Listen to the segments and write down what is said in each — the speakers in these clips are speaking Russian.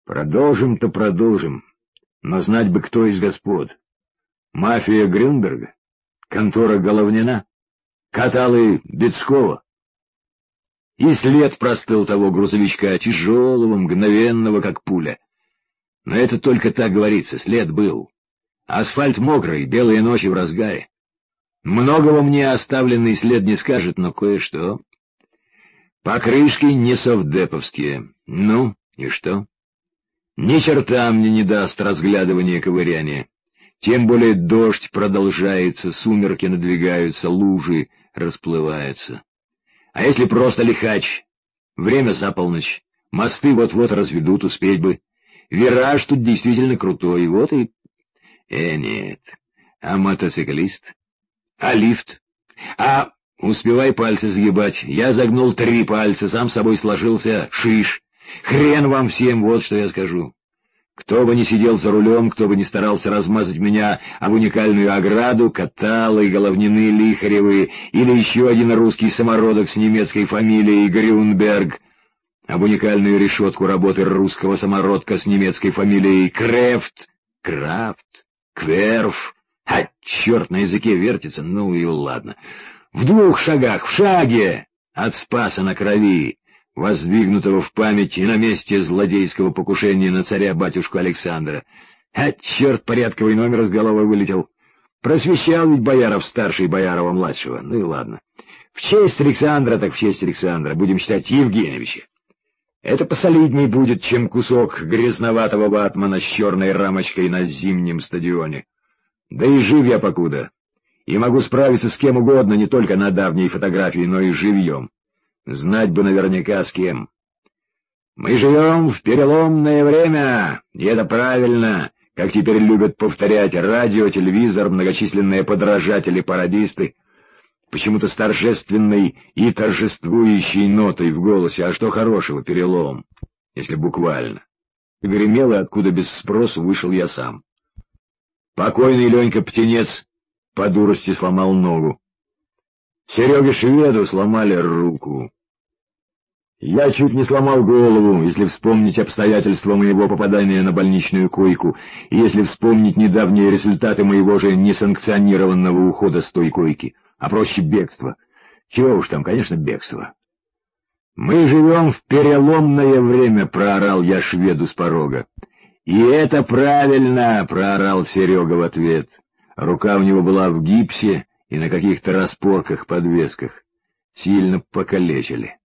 Продолжим-то продолжим, но знать бы, кто из господ. Мафия Грюнберга? Контора Головнина? Каталы Бецкова? И след простыл того грузовичка, тяжелого, мгновенного, как пуля. Но это только так говорится, след был. Асфальт мокрый, белые ночи в разгаре. Многого мне оставленный след не скажет, но кое-что. Покрышки не совдеповские. Ну, и что? Ни черта мне не даст разглядывание ковыряния. Тем более дождь продолжается, сумерки надвигаются, лужи расплываются. А если просто лихач? Время за полночь. Мосты вот-вот разведут, успеть бы. Вираж тут действительно крутой, вот и... Нет. А мотоциклист? А лифт? А... Успевай пальцы сгибать. Я загнул 3 пальца, сам собой сложился шиш. Хрен вам всем, вот что я скажу. Кто бы ни сидел за рулем, кто бы ни старался размазать меня об уникальную ограду, Каталы, Головнины, Лихаревы или еще один русский самородок с немецкой фамилией Грюнберг, об уникальную решетку работы русского самородка с немецкой фамилией Крефт, Крафт, Кверф, а черт на языке вертится, ну и ладно. В 2 шагах, в шаге от Спаса на Крови, воздвигнутого в память и на месте злодейского покушения на царя-батюшку Александра. А черт, порядковый номер с головы вылетел. Просвещал ведь Бояров-старший Боярова-младшего. Ну и ладно. В честь Александра, так в честь Александра. Будем считать Евгеньевича. Это посолидней будет, чем кусок грязноватого ватмана с черной рамочкой на зимнем стадионе. Да и жив я покуда. И могу справиться с кем угодно, не только на давней фотографии, но и живьем. Знать бы наверняка с кем. Мы живем в переломное время, и это правильно, как теперь любят повторять радио, телевизор, многочисленные подражатели-пародисты, почему-то с торжественной и торжествующей нотой в голосе. А что хорошего перелом, если буквально? Гремел, и откуда без спросу вышел я сам. Покойный Ленька Птенец по дурости сломал ногу. Сереге Шведу сломали руку. Я чуть не сломал голову, если вспомнить обстоятельства моего попадания на больничную койку, и если вспомнить недавние результаты моего же несанкционированного ухода с той койки, а проще бегства. Чего уж там, конечно, бегство. «Мы живем в переломное время», — проорал я Шведу с порога. «И это правильно», — проорал Серега в ответ. Рука у него была в гипсе и на каких-то распорках-подвесках. Сильно покалечили.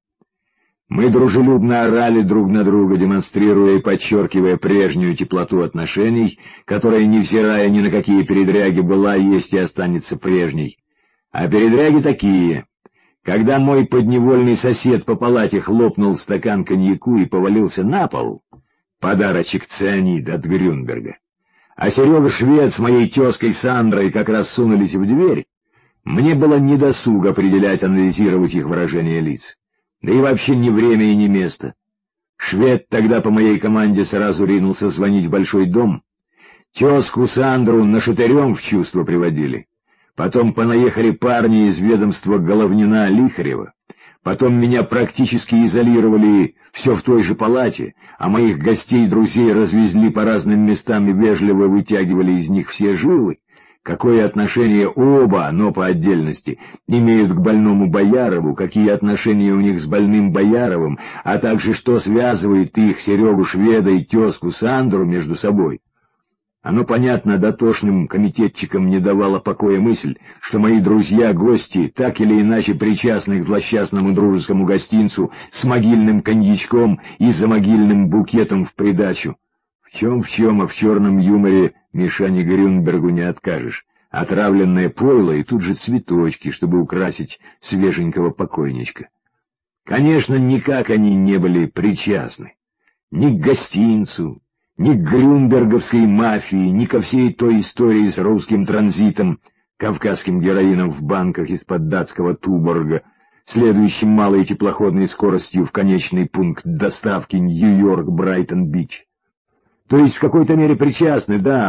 Мы дружелюбно орали друг на друга, демонстрируя и подчеркивая прежнюю теплоту отношений, которая, невзирая ни на какие передряги, была, есть и останется прежней. А передряги такие. Когда мой подневольный сосед по палате хлопнул стакан коньяку и повалился на пол, подарочек цианид от Грюнберга, а Серега Швед с моей тезкой Сандрой как раз сунулись в дверь, мне было недосуг определять, анализировать их выражение лиц. Да и вообще ни время и ни место. Швед тогда по моей команде сразу ринулся звонить в большой дом. Тезку Сандру нашатырем в чувство приводили. Потом понаехали парни из ведомства Головнина-Лихарева. Потом меня практически изолировали все в той же палате, а моих гостей и друзей развезли по разным местам и вежливо вытягивали из них все жилы. Какое отношение оба, но по отдельности, имеют к больному Боярову, какие отношения у них с больным Бояровым, а также что связывает их, Серегу Шведа и тезку Сандру, между собой. Оно, понятно, дотошным комитетчикам не давало покоя мысль, что мои друзья-гости так или иначе причастны к злосчастному дружескому гостинцу с могильным коньячком и за могильным букетом в придачу. В чем, а в черном юморе Мишане Грюнбергу не откажешь. Отравленное пойло и тут же цветочки, чтобы украсить свеженького покойничка. Конечно, никак они не были причастны. Ни к гостинцу, ни к грюнберговской мафии, ни ко всей той истории с русским транзитом, кавказским героином в банках из-под датского Туборга, следующим малой теплоходной скоростью в конечный пункт доставки Нью-Йорк-Брайтон-Бич. То есть в какой-то мере причастны, да,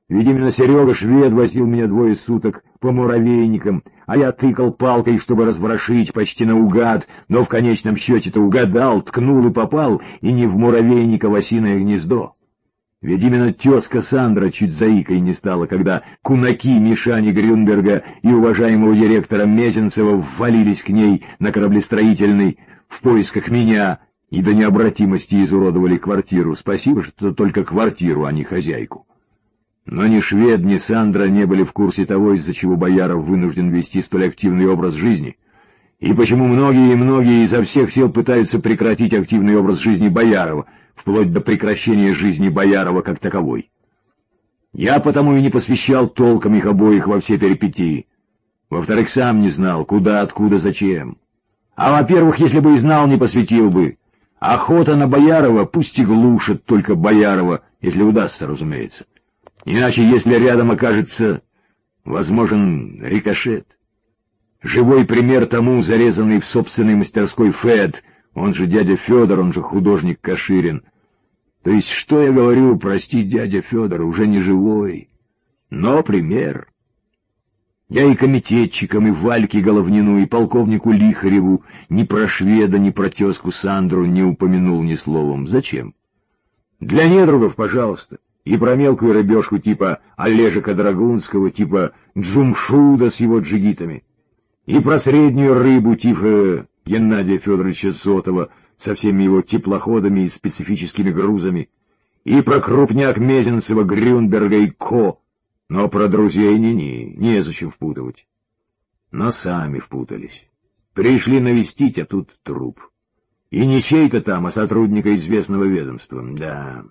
Ведь именно Серега Швед возил меня 2 суток по муравейникам, а я тыкал палкой, чтобы разворошить почти наугад, но в конечном счете-то угадал, ткнул и попал, и не в муравейник, а в осиное гнездо. Ведь именно тезка Сандра чуть заикой не стала, когда кунаки Мишани Грюнберга и уважаемого директора Мезенцева ввалились к ней на кораблестроительный в поисках меня и до необратимости изуродовали квартиру. Спасибо, что только квартиру, а не хозяйку. Но ни Швед, ни Сандра не были в курсе того, из-за чего Бояров вынужден вести столь активный образ жизни, и почему многие и многие изо всех сил пытаются прекратить активный образ жизни Боярова, вплоть до прекращения жизни Боярова как таковой. Я потому и не посвящал толком их обоих во все перипетии. Во-вторых, сам не знал, куда, откуда, зачем. А во-первых, если бы и знал, не посвятил бы. Охота на Боярова пусть и глушит только Боярова, если удастся, разумеется. Иначе, если рядом окажется, возможен рикошет. Живой пример тому зарезанный в собственной мастерской Фед, он же дядя Федор, он же художник Каширин. То есть, что я говорю, прости, дядя Федор, уже не живой, но пример. Я и комитетчикам, и Вальке Головнину, и полковнику Лихареву ни про Шведа, ни про тезку Сандру не упомянул ни словом. Зачем? Для недругов, пожалуйста. И про мелкую рыбешку типа Олежика Драгунского, типа Джумшуда с его джигитами. И про среднюю рыбу типа Геннадия Федоровича Зотова со всеми его теплоходами и специфическими грузами. И про крупняк Мезенцева, Грюнберга и Ко. Но про друзей незачем впутывать. Но сами впутались. Пришли навестить, а тут труп. И не чей-то там, а сотрудника известного ведомства. Да.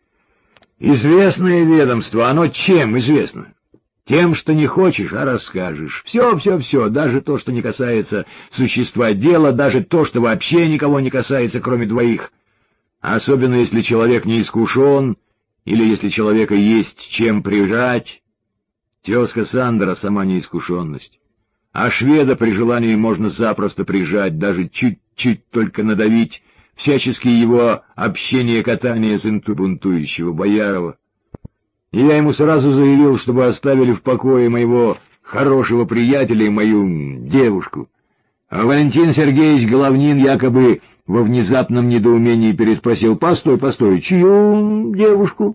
Известное ведомство, оно чем известно? Тем, что не хочешь, а расскажешь. Все, даже то, что не касается существа дела, даже то, что вообще никого не касается, кроме двоих. Особенно, если человек не искушен, или если человека есть чем прижать. Тезка Сандра — сама неискушенность. А Шведа при желании можно запросто прижать, даже чуть-чуть только надавить, всячески его общение-катание с бунтующего Боярова. И я ему сразу заявил, чтобы оставили в покое моего хорошего приятеля и мою девушку. А Валентин Сергеевич Головнин якобы во внезапном недоумении переспросил: «Постой, чью девушку?»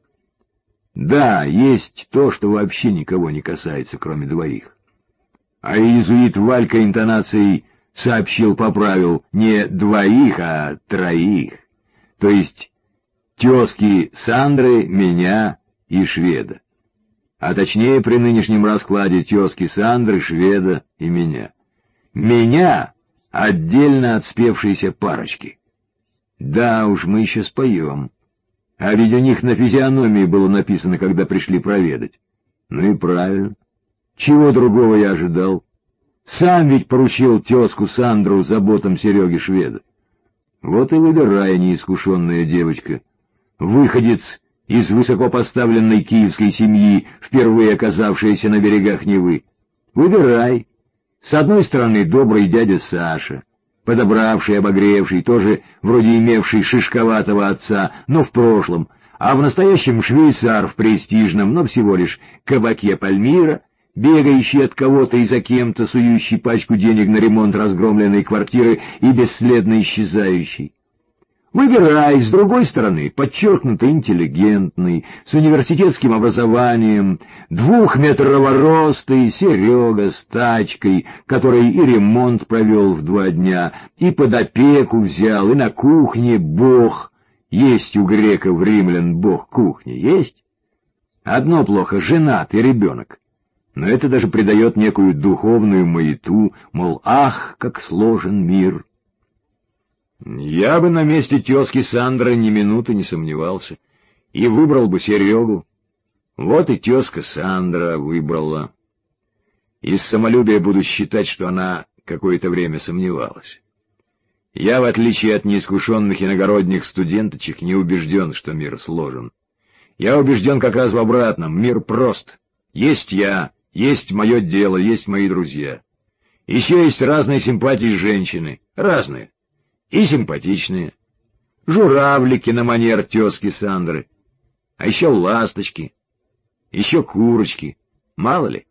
Да, есть то, что вообще никого не касается, кроме двоих. А иезуит Валька интонацией поправил не двоих, а троих. То есть тезки Сандры, меня и Шведа. А точнее, при нынешнем раскладе тезки Сандры, Шведа и меня. Меня отдельно от спевшейся парочки. Да уж, мы еще споем. А ведь у них на физиономии было написано, когда пришли проведать. Ну и правильно. Чего другого я ожидал? Сам ведь поручил тезку Сандру заботам Сереги Шведа. Вот и выбирай, неискушенная девочка. Выходец из высокопоставленной киевской семьи, впервые оказавшаяся на берегах Невы. Выбирай. С одной стороны, добрый дядя Саша, подобравший, обогревший, тоже вроде имевший шишковатого отца, но в прошлом, а в настоящем швейцар в престижном, но всего лишь кабаке Пальмира, бегающий от кого-то и за кем-то, сующий пачку денег на ремонт разгромленной квартиры и бесследно исчезающий. Выбирай, с другой стороны, подчеркнуто интеллигентный, с университетским образованием, 2-метрового роста и Серега с тачкой, который и ремонт провел в 2 дня, и под опеку взял, и на кухне бог. Есть у греков, римлян бог кухни, есть? Одно плохо — женат и ребенок. Но это даже придает некую духовную маяту, мол, ах, как сложен мир. Я бы на месте тезки Сандры ни минуты не сомневался и выбрал бы Серегу. Вот и тезка Сандра выбрала. Из самолюбия буду считать, что она какое-то время сомневалась. Я, в отличие от неискушенных иногородних студенточек, не убежден, что мир сложен. Я убежден как раз в обратном: мир прост. Есть я, есть мое дело, есть мои друзья. Еще есть разные симпатии женщины, разные. И симпатичные. Журавлики на манер тезки Сандры. А еще ласточки. еще курочки, мало ли.